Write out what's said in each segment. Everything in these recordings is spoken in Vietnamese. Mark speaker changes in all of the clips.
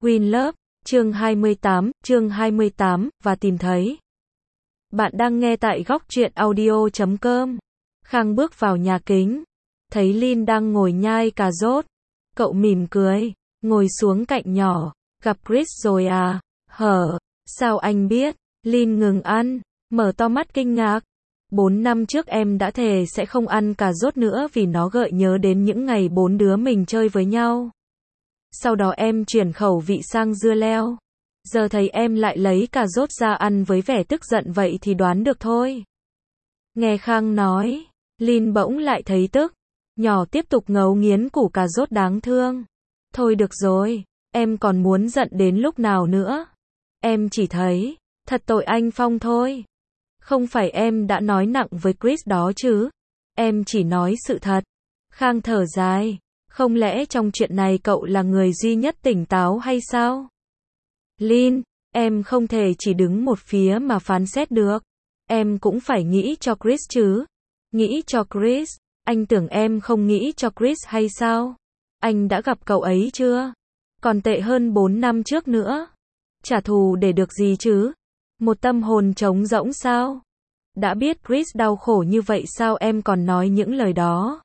Speaker 1: Win Love, chương 28, và tìm thấy. Bạn đang nghe tại góc truyện audio.com. Khang bước vào nhà kính, thấy Lin đang ngồi nhai cà rốt. Cậu mỉm cười, ngồi xuống cạnh nhỏ, gặp Chris rồi à? Sao anh biết? Lin ngừng ăn, mở to mắt kinh ngạc. 4 năm trước em đã thề sẽ không ăn cà rốt nữa vì nó gợi nhớ đến những ngày 4 đứa mình chơi với nhau. Sau đó em chuyển khẩu vị sang dưa leo. Giờ thấy em lại lấy cà rốt ra ăn với vẻ tức giận vậy thì đoán được thôi. Nghe Khang nói, Lin bỗng lại thấy tức. Nhỏ tiếp tục ngấu nghiến củ cà rốt đáng thương. Thôi được rồi, em còn muốn giận đến lúc nào nữa? Em chỉ thấy, thật tội anh Phong thôi. Không phải em đã nói nặng với Chris đó chứ? Em chỉ nói sự thật. Khang thở dài. Không lẽ trong chuyện này cậu là người duy nhất tỉnh táo hay sao? Lin, em không thể chỉ đứng một phía mà phán xét được. Em cũng phải nghĩ cho Chris chứ. Nghĩ cho Chris? Anh tưởng em không nghĩ cho Chris hay sao? Anh đã gặp cậu ấy chưa? Còn tệ hơn 4 năm trước nữa. Trả thù để được gì chứ? Một tâm hồn trống rỗng sao? Đã biết Chris đau khổ như vậy sao em còn nói những lời đó?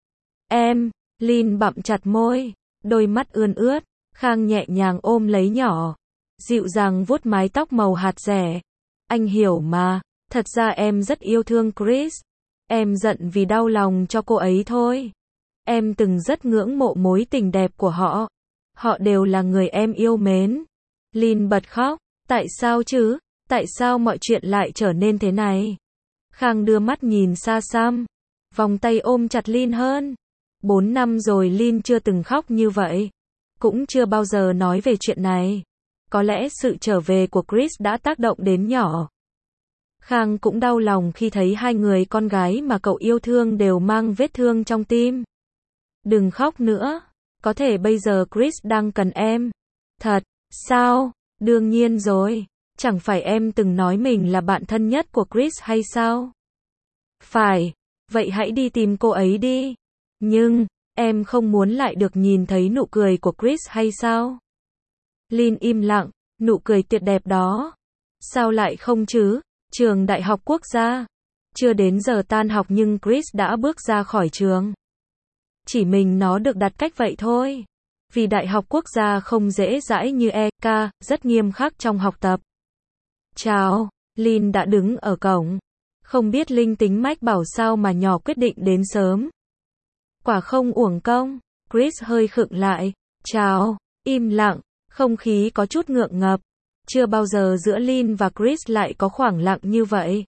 Speaker 1: Lin bặm chặt môi, đôi mắt ươn ướt. Khang nhẹ nhàng ôm lấy nhỏ, dịu dàng vuốt mái tóc màu hạt rẻ. Anh hiểu mà, thật ra em rất yêu thương Chris. Em giận vì đau lòng cho cô ấy thôi. Em từng rất ngưỡng mộ mối tình đẹp của họ. Họ đều là người em yêu mến. Lin bật khóc. Tại sao chứ? Tại sao mọi chuyện lại trở nên thế này? Khang đưa mắt nhìn xa xăm, vòng tay ôm chặt Lin hơn. 4 năm rồi Lin chưa từng khóc như vậy. Cũng chưa bao giờ nói về chuyện này. Có lẽ sự trở về của Chris đã tác động đến nhỏ. Khang cũng đau lòng khi thấy hai người con gái mà cậu yêu thương đều mang vết thương trong tim. Đừng khóc nữa. Có thể bây giờ Chris đang cần em. Thật, sao? Đương nhiên rồi. Chẳng phải em từng nói mình là bạn thân nhất của Chris hay sao? Phải. Vậy hãy đi tìm cô ấy đi. Nhưng, em không muốn lại được nhìn thấy nụ cười của Chris hay sao? Lin im lặng, nụ cười tuyệt đẹp đó. Sao lại không chứ? Trường Đại học Quốc gia. Chưa đến giờ tan học nhưng Chris đã bước ra khỏi trường. Chỉ mình nó được đặt cách vậy thôi. Vì Đại học Quốc gia không dễ dãi như EK, rất nghiêm khắc trong học tập. Chào, Lin đã đứng ở cổng. Không biết linh tính mách bảo sao mà nhỏ quyết định đến sớm. Quả không uổng công. Chris hơi khựng lại. Chào, im lặng, không khí có chút ngượng ngập. Chưa bao giờ giữa Lin và Chris lại có khoảng lặng như vậy.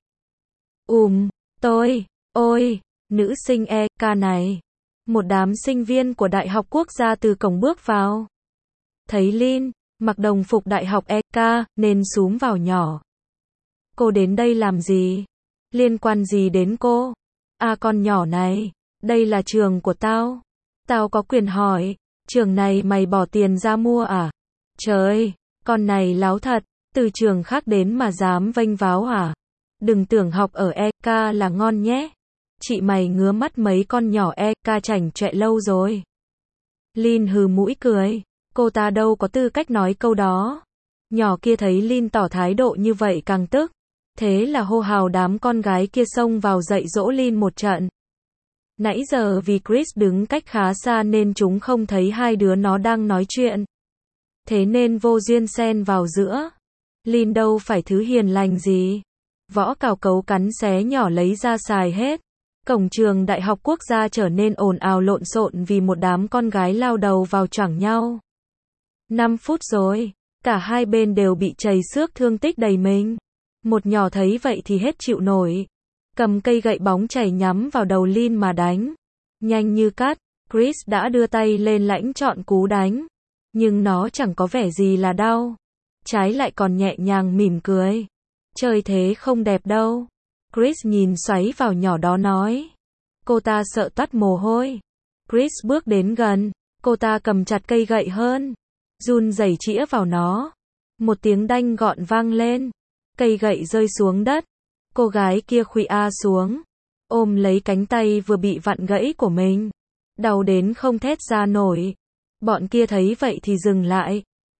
Speaker 1: Ôi, nữ sinh EK này. Một đám sinh viên của Đại học Quốc gia từ cổng bước vào. Thấy Lin, mặc đồng phục Đại học EK, nên xúm vào nhỏ. Cô đến đây làm gì? Liên quan gì đến cô? À con nhỏ này, đây là trường của tao. Tao có quyền hỏi, trường này mày bỏ tiền ra mua à? Trời, con này láo thật, từ trường khác đến mà dám vênh váo à? Đừng tưởng học ở EK là ngon nhé. Chị mày ngứa mắt mấy con nhỏ EK chảnh chọe lâu rồi. Lin hừ mũi cười, cô ta đâu có tư cách nói câu đó. Nhỏ kia thấy Lin tỏ thái độ như vậy càng tức. Thế là hô hào đám con gái kia xông vào dạy dỗ Lin một trận. Nãy giờ vì Chris đứng cách khá xa nên chúng không thấy hai đứa nó đang nói chuyện. Thế nên vô duyên xen vào giữa. Lin đâu phải thứ hiền lành gì. Võ cào cấu cắn xé nhỏ lấy ra xài hết. Cổng trường Đại học Quốc gia trở nên ồn ào lộn xộn vì một đám con gái lao đầu vào choảng nhau. 5 phút rồi, cả hai bên đều bị trầy xước thương tích đầy mình. Một nhỏ thấy vậy thì hết chịu nổi. Cầm cây gậy bóng chảy nhắm vào đầu Lin mà đánh. Nhanh như cắt, Chris đã đưa tay lên lãnh chọn cú đánh. Nhưng nó chẳng có vẻ gì là đau. Trái lại còn nhẹ nhàng mỉm cười. Chơi thế không đẹp đâu. Chris nhìn xoáy vào nhỏ đó nói. Cô ta sợ toát mồ hôi. Chris bước đến gần. Cô ta cầm chặt cây gậy hơn. Run rẩy chĩa vào nó. Một tiếng đanh gọn vang lên. Cây gậy rơi xuống đất. Cô gái kia khuỵu xuống. Ôm lấy cánh tay vừa bị vặn gãy của mình. Đau đến không thét ra nổi. Bọn kia thấy vậy thì dừng lại.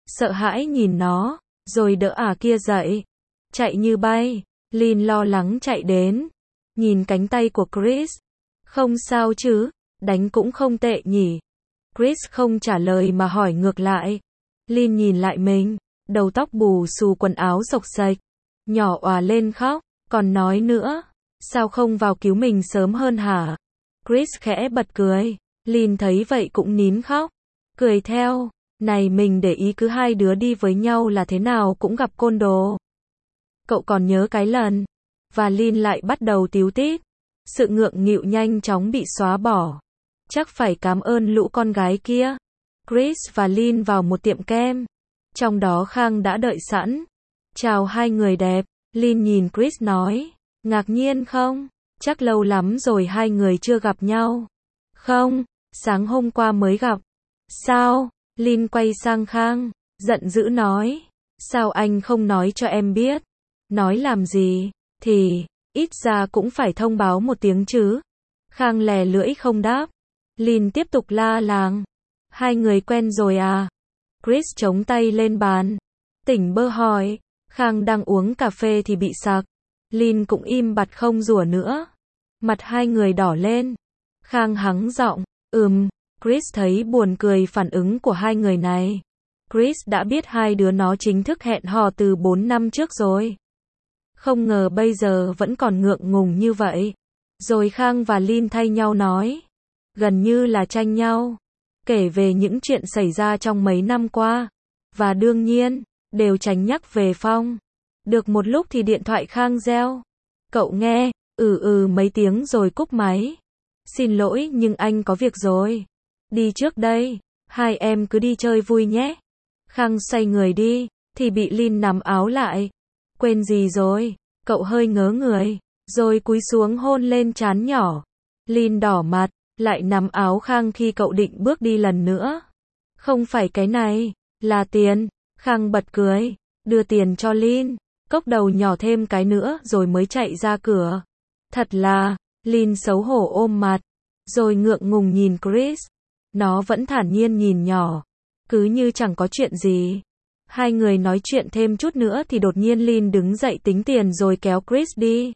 Speaker 1: sợ hãi nhìn nó, rồi đỡ kia dậy. Chạy như bay, Lynn lo lắng chạy đến. Nhìn cánh tay của Chris. Không sao chứ, đánh cũng không tệ nhỉ. Chris không trả lời mà hỏi ngược lại. Lynn nhìn lại mình, đầu tóc bù xù quần áo xộc xệch. Nhỏ òa lên khóc, còn nói nữa. Sao không vào cứu mình sớm hơn hả? Chris khẽ bật cười. Lynn thấy vậy cũng nín khóc. Cười theo. Này mình để ý cứ hai đứa đi với nhau là thế nào cũng gặp côn đồ. Cậu còn nhớ cái lần. Và Lynn lại bắt đầu tíu tít. Sự ngượng nghịu nhanh chóng bị xóa bỏ. Chắc phải cảm ơn lũ con gái kia. Chris và Lynn vào một tiệm kem. Trong đó Khang đã đợi sẵn. Chào hai người đẹp. Lynn nhìn Chris nói. Ngạc nhiên không? Chắc lâu lắm rồi hai người chưa gặp nhau. Không, sáng hôm qua mới gặp. Sao? Lynn quay sang Khang, giận dữ nói. Sao anh không nói cho em biết? Nói làm gì? Thì, ít ra cũng phải thông báo một tiếng chứ. Khang lè lưỡi không đáp. Lynn tiếp tục la làng. Hai người quen rồi à? Chris chống tay lên bàn. Tỉnh bơ hỏi. Khang đang uống cà phê thì bị sặc. Lynn cũng im bặt không rủa nữa. Mặt hai người đỏ lên. Khang hắng giọng. Chris thấy buồn cười phản ứng của hai người này. Chris đã biết hai đứa nó chính thức hẹn hò từ 4 năm trước rồi. Không ngờ bây giờ vẫn còn ngượng ngùng như vậy. Rồi Khang và Lynn thay nhau nói. Gần như là tranh nhau. Kể về những chuyện xảy ra trong mấy năm qua. Và đương nhiên, đều tránh nhắc về Phong. Được một lúc thì điện thoại Khang reo. Cậu nghe, mấy tiếng rồi cúp máy. Xin lỗi nhưng anh có việc rồi. Đi trước đây, hai em cứ đi chơi vui nhé. Khang xoay người đi, thì bị Lynn nắm áo lại. Quên gì rồi? Cậu hơi ngớ người, rồi cúi xuống hôn lên trán nhỏ. Lynn đỏ mặt, lại nắm áo Khang khi cậu định bước đi lần nữa. Không phải cái này, là tiền. Khang bật cười, đưa tiền cho Lynn, cốc đầu nhỏ thêm cái nữa rồi mới chạy ra cửa. Thật là, Lynn xấu hổ ôm mặt, rồi ngượng ngùng nhìn Chris. Nó vẫn thản nhiên nhìn nhỏ, cứ như chẳng có chuyện gì. Hai người nói chuyện thêm chút nữa thì đột nhiên Lynn đứng dậy tính tiền rồi kéo Chris đi.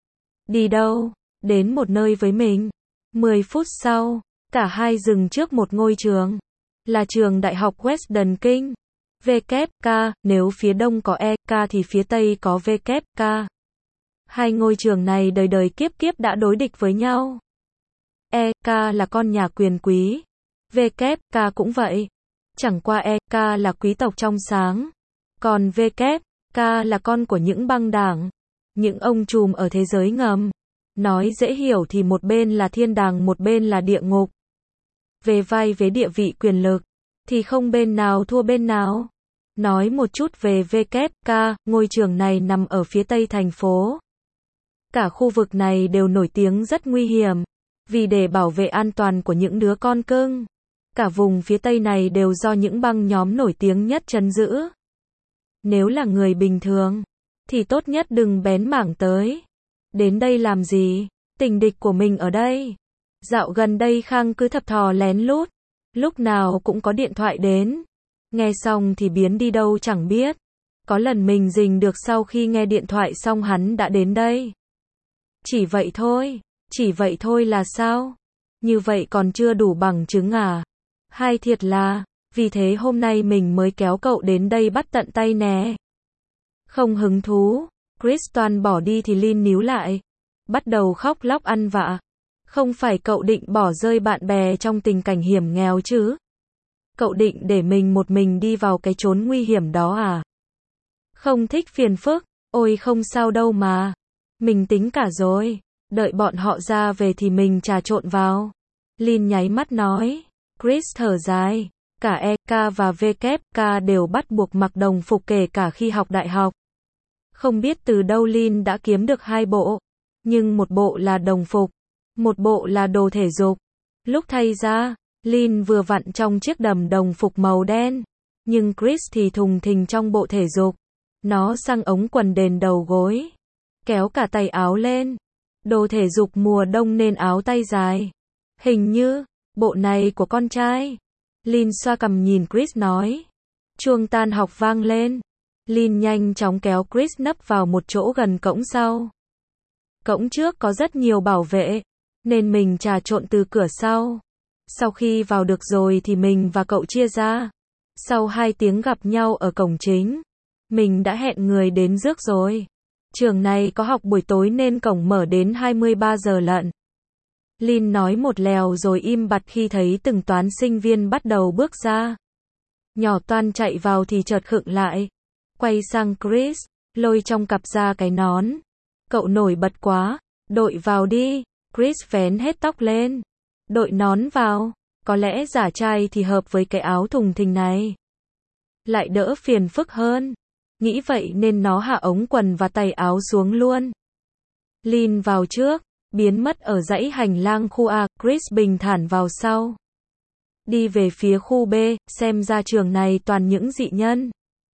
Speaker 1: Đi đâu? Đến một nơi với mình. 10 phút sau, cả hai dừng trước một ngôi trường. Là trường đại học Western King. VK, nếu phía đông có EK thì phía tây có VK. Hai ngôi trường này đời đời kiếp kiếp đã đối địch với nhau. EK là con nhà quyền quý. VK cũng vậy. Chẳng qua EK là quý tộc trong sáng. Còn VK là con của những băng đảng. Những ông trùm ở thế giới ngầm. Nói dễ hiểu thì một bên là thiên đàng một bên là địa ngục. Về vai vế địa vị quyền lực, thì không bên nào thua bên nào. Nói một chút về VK, ngôi trường này nằm ở phía tây thành phố. Cả khu vực này đều nổi tiếng rất nguy hiểm. Vì để bảo vệ an toàn của những đứa con cưng. Cả vùng phía tây này đều do những băng nhóm nổi tiếng nhất trấn giữ. Nếu là người bình thường, thì tốt nhất đừng bén mảng tới. Đến đây làm gì? Tình địch của mình ở đây. Dạo gần đây Khang cứ thập thò lén lút. Lúc nào cũng có điện thoại đến. Nghe xong thì biến đi đâu chẳng biết. Có lần mình rình được sau khi nghe điện thoại xong hắn đã đến đây. Chỉ vậy thôi là sao? Như vậy còn chưa đủ bằng chứng à? Hay thiệt là, vì thế hôm nay mình mới kéo cậu đến đây bắt tận tay nè. Không hứng thú. Chris toan bỏ đi thì Lynn níu lại. Bắt đầu khóc lóc ăn vạ. Không phải cậu định bỏ rơi bạn bè trong tình cảnh hiểm nghèo chứ? Cậu định để mình một mình đi vào cái chốn nguy hiểm đó à? Không thích phiền phức. Ôi không sao đâu mà. Mình tính cả rồi. Đợi bọn họ ra về thì mình trà trộn vào. Lynn nháy mắt nói. Chris thở dài. Cả EK và VK đều bắt buộc mặc đồng phục kể cả khi học đại học. Không biết từ đâu Lynn đã kiếm được 2 bộ. Nhưng một bộ là đồng phục. Một bộ là đồ thể dục. Lúc thay ra, Lynn vừa vặn trong chiếc đầm đồng phục màu đen. Nhưng Chris thì thùng thình trong bộ thể dục. Nó xăng ống quần đền đầu gối. Kéo cả tay áo lên. Đồ thể dục mùa đông nên áo tay dài. Hình như, bộ này của con trai. Lynn xoa cằm nhìn Chris nói. Chuông tan học vang lên. Lynn nhanh chóng kéo Chris nấp vào một chỗ gần cổng sau. Cổng trước có rất nhiều bảo vệ, nên mình trà trộn từ cửa sau. Sau khi vào được rồi thì mình và cậu chia ra. Sau 2 tiếng gặp nhau ở cổng chính, mình đã hẹn người đến rước rồi. Trường này có học buổi tối nên cổng mở đến 23 giờ lận. Lynn nói một lèo rồi im bặt khi thấy từng toán sinh viên bắt đầu bước ra. Nhỏ Toan chạy vào thì chợt khựng lại. Quay sang Chris, lôi trong cặp ra cái nón. Cậu nổi bật quá, đội vào đi. Chris vén hết tóc lên. Đội nón vào, có lẽ giả trai thì hợp với cái áo thùng thình này. Lại đỡ phiền phức hơn. Nghĩ vậy nên nó hạ ống quần và tay áo xuống luôn. Lynn vào trước, biến mất ở dãy hành lang khu A, Chris bình thản vào sau. Đi về phía khu B, xem ra trường này toàn những dị nhân.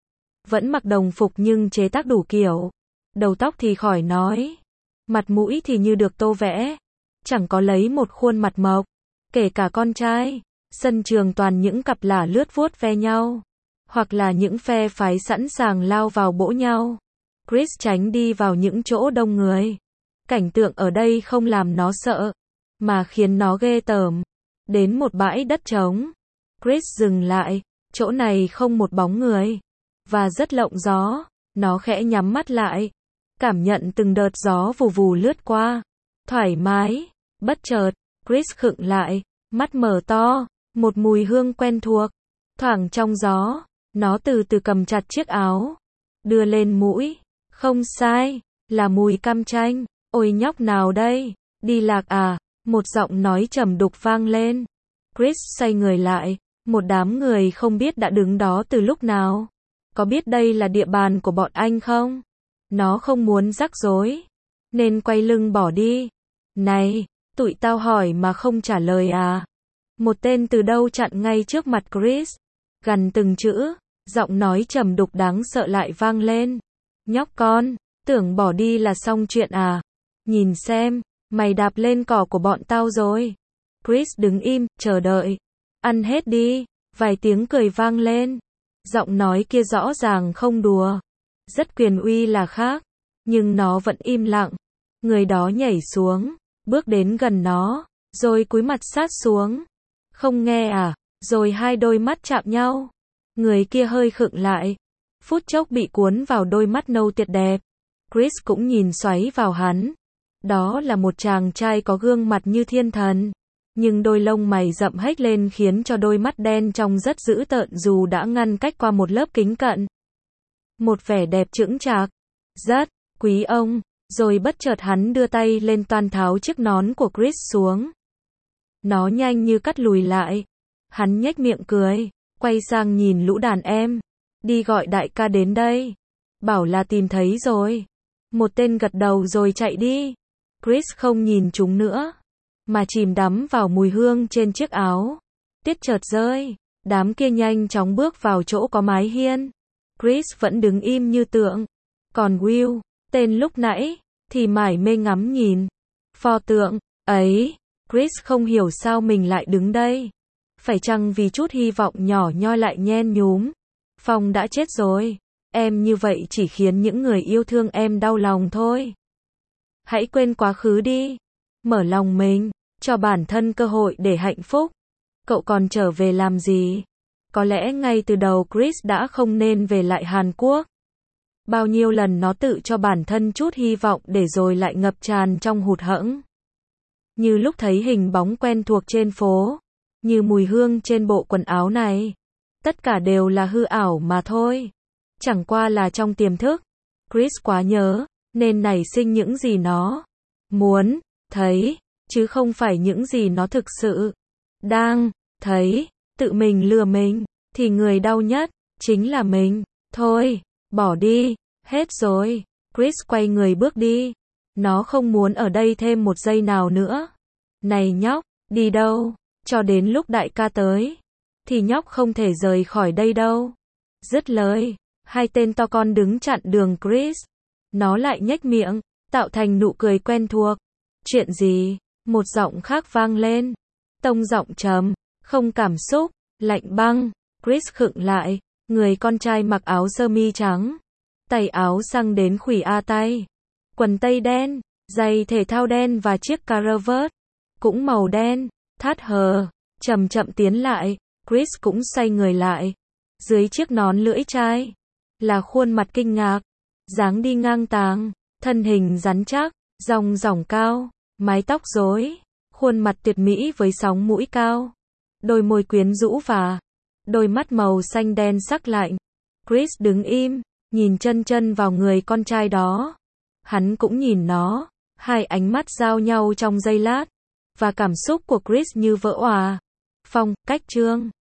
Speaker 1: Vẫn mặc đồng phục nhưng chế tác đủ kiểu. Đầu tóc thì khỏi nói. Mặt mũi thì như được tô vẽ. Chẳng có lấy một khuôn mặt mộc. Kể cả con trai. Sân trường toàn những cặp lả lướt vuốt ve nhau. Hoặc là những phe phái sẵn sàng lao vào bỗ nhau. Chris tránh đi vào những chỗ đông người. Cảnh tượng ở đây không làm nó sợ, mà khiến nó ghê tởm. Đến một bãi đất trống. Chris dừng lại. Chỗ này không một bóng người. Và rất lộng gió. Nó khẽ nhắm mắt lại. Cảm nhận từng đợt gió vù vù lướt qua. Thoải mái. Bất chợt, Chris khựng lại. Mắt mở to. Một mùi hương quen thuộc. Thoảng trong gió. Nó từ từ cầm chặt chiếc áo. Đưa lên mũi. Không sai. Là mùi cam chanh. Ôi nhóc nào đây? Đi lạc à? Một giọng nói trầm đục vang lên. Chris xoay người lại. Một đám người không biết đã đứng đó từ lúc nào. Có biết đây là địa bàn của bọn anh không? Nó không muốn rắc rối, nên quay lưng bỏ đi. Này, tụi tao hỏi mà không trả lời à? Một tên từ đâu chặn ngay trước mặt Chris. Gằn từng chữ, giọng nói trầm đục đáng sợ lại vang lên. Nhóc con, tưởng bỏ đi là xong chuyện à? Nhìn xem, mày đạp lên cỏ của bọn tao rồi. Chris đứng im, chờ đợi. Ăn hết đi. Vài tiếng cười vang lên. Giọng nói kia rõ ràng không đùa. Rất quyền uy là khác. Nhưng nó vẫn im lặng. Người đó nhảy xuống, bước đến gần nó, rồi cúi mặt sát xuống. Không nghe à? Rồi hai đôi mắt chạm nhau. Người kia hơi khựng lại. Phút chốc bị cuốn vào đôi mắt nâu tuyệt đẹp. Chris cũng nhìn xoáy vào hắn. Đó là một chàng trai có gương mặt như thiên thần. Nhưng đôi lông mày rậm hếch lên khiến cho đôi mắt đen trông rất dữ tợn dù đã ngăn cách qua một lớp kính cận. Một vẻ đẹp chững chạc. Rất quý ông. Rồi bất chợt hắn đưa tay lên toan tháo chiếc nón của Chris xuống. Nó nhanh như cắt lùi lại. Hắn nhếch miệng cười. Quay sang nhìn lũ đàn em. Đi gọi đại ca đến đây. Bảo là tìm thấy rồi. Một tên gật đầu rồi chạy đi. Chris không nhìn chúng nữa, mà chìm đắm vào mùi hương trên chiếc áo. Tuyết chợt rơi. Đám kia nhanh chóng bước vào chỗ có mái hiên. Chris vẫn đứng im như tượng. Còn Will, tên lúc nãy, thì mải mê ngắm nhìn pho tượng ấy. Chris không hiểu sao mình lại đứng đây. Phải chăng vì chút hy vọng nhỏ nhoi lại nhen nhúm. Phong đã chết rồi. Em như vậy chỉ khiến những người yêu thương em đau lòng thôi. Hãy quên quá khứ đi. Mở lòng mình, cho bản thân cơ hội để hạnh phúc. Cậu còn trở về làm gì? Có lẽ ngay từ đầu Chris đã không nên về lại Hàn Quốc. Bao nhiêu lần nó tự cho bản thân chút hy vọng để rồi lại ngập tràn trong hụt hẫng. Như lúc thấy hình bóng quen thuộc trên phố. Như mùi hương trên bộ quần áo này. Tất cả đều là hư ảo mà thôi. Chẳng qua là trong tiềm thức. Chris quá nhớ, nên nảy sinh những gì nó muốn thấy, chứ không phải những gì nó thực sự đang thấy. Tự mình lừa mình, thì người đau nhất chính là mình. Thôi, bỏ đi, hết rồi. Chris quay người bước đi. Nó không muốn ở đây thêm một giây nào nữa. Này nhóc, đi đâu? Cho đến lúc đại ca tới, thì nhóc không thể rời khỏi đây đâu. Dứt lời, hai tên to con đứng chặn đường Chris. Nó lại nhếch miệng, tạo thành nụ cười quen thuộc. Chuyện gì? Một giọng khác vang lên. Tông giọng trầm, không cảm xúc, lạnh băng. Chris khựng lại, Người con trai mặc áo sơ mi trắng, tay áo xăng đến khuỷu a tay, quần tây đen, giày thể thao đen và chiếc caravat cũng màu đen, thắt hờ, chậm chậm tiến lại. Chris cũng xoay người lại. Dưới chiếc nón lưỡi chai là khuôn mặt kinh ngạc, dáng đi ngang tàng, thân hình rắn chắc, dong dỏng cao, mái tóc rối, khuôn mặt tuyệt mỹ với sóng mũi cao, đôi môi quyến rũ và đôi mắt màu xanh đen sắc lạnh. Chris đứng im, nhìn chân chân vào người con trai đó. Hắn cũng nhìn nó, hai ánh mắt giao nhau trong giây lát, và cảm xúc của Chris như vỡ òa. Phong cách chương